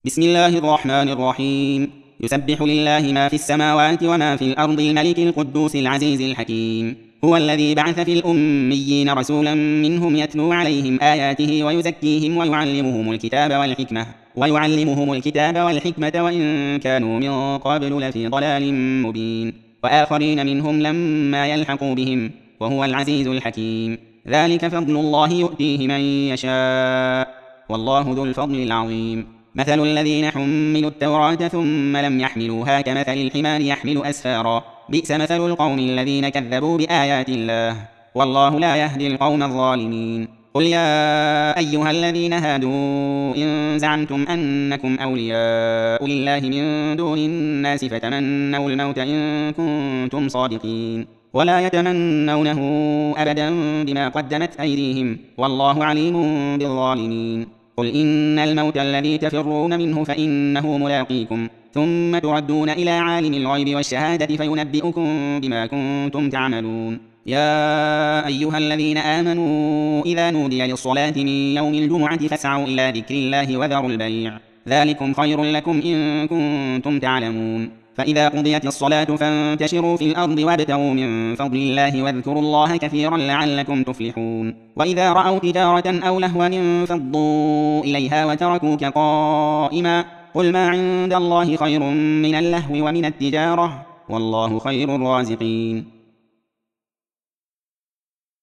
بسم الله الرحمن الرحيم. يسبح لله ما في السماوات وما في الأرض الملك القدوس العزيز الحكيم. هو الذي بعث في الأميين رسولا منهم يتلو عليهم آياته ويزكيهم ويعلمهم الكتاب والحكمة وإن كانوا من قبل لفي ضلال مبين. وآخرين منهم لما يلحقوا بهم وهو العزيز الحكيم. ذلك فضل الله يؤتيه من يشاء والله ذو الفضل العظيم. مثل الذين حملوا التوراة ثم لم يحملوها كمثل الحمار يحمل أسفارا بئس مثل القوم الذين كذبوا بآيات الله والله لا يهدي القوم الظالمين. قل يا أيها الذين هادوا إن زعمتم أنكم أولياء لله من دون الناس فتمنوا الموت إن كنتم صادقين ولا يتمنونه أبدا بما قدمت أيديهم والله عليم بالظالمين. قل إن الموت الذي تفرون منه فإنه ملاقيكم ثم تردون إلى عالم الغيب والشهادة فينبئكم بما كنتم تعملون. يا أيها الذين آمنوا إذا نودي للصلاة من يوم الجمعة فاسعوا إلى ذكر الله وذروا البيع ذلكم خير لكم إن كنتم تعلمون. فإذا قضيت الصلاة فانتشروا في الأرض وابتغوا من فضل الله واذكروا الله كثيرا لعلكم تفلحون. وإذا رأوا تجارة أو لهوا انفضوا إليها وتركوك قائما قل ما عند الله خير من اللهو ومن التجارة والله خير الرازقين.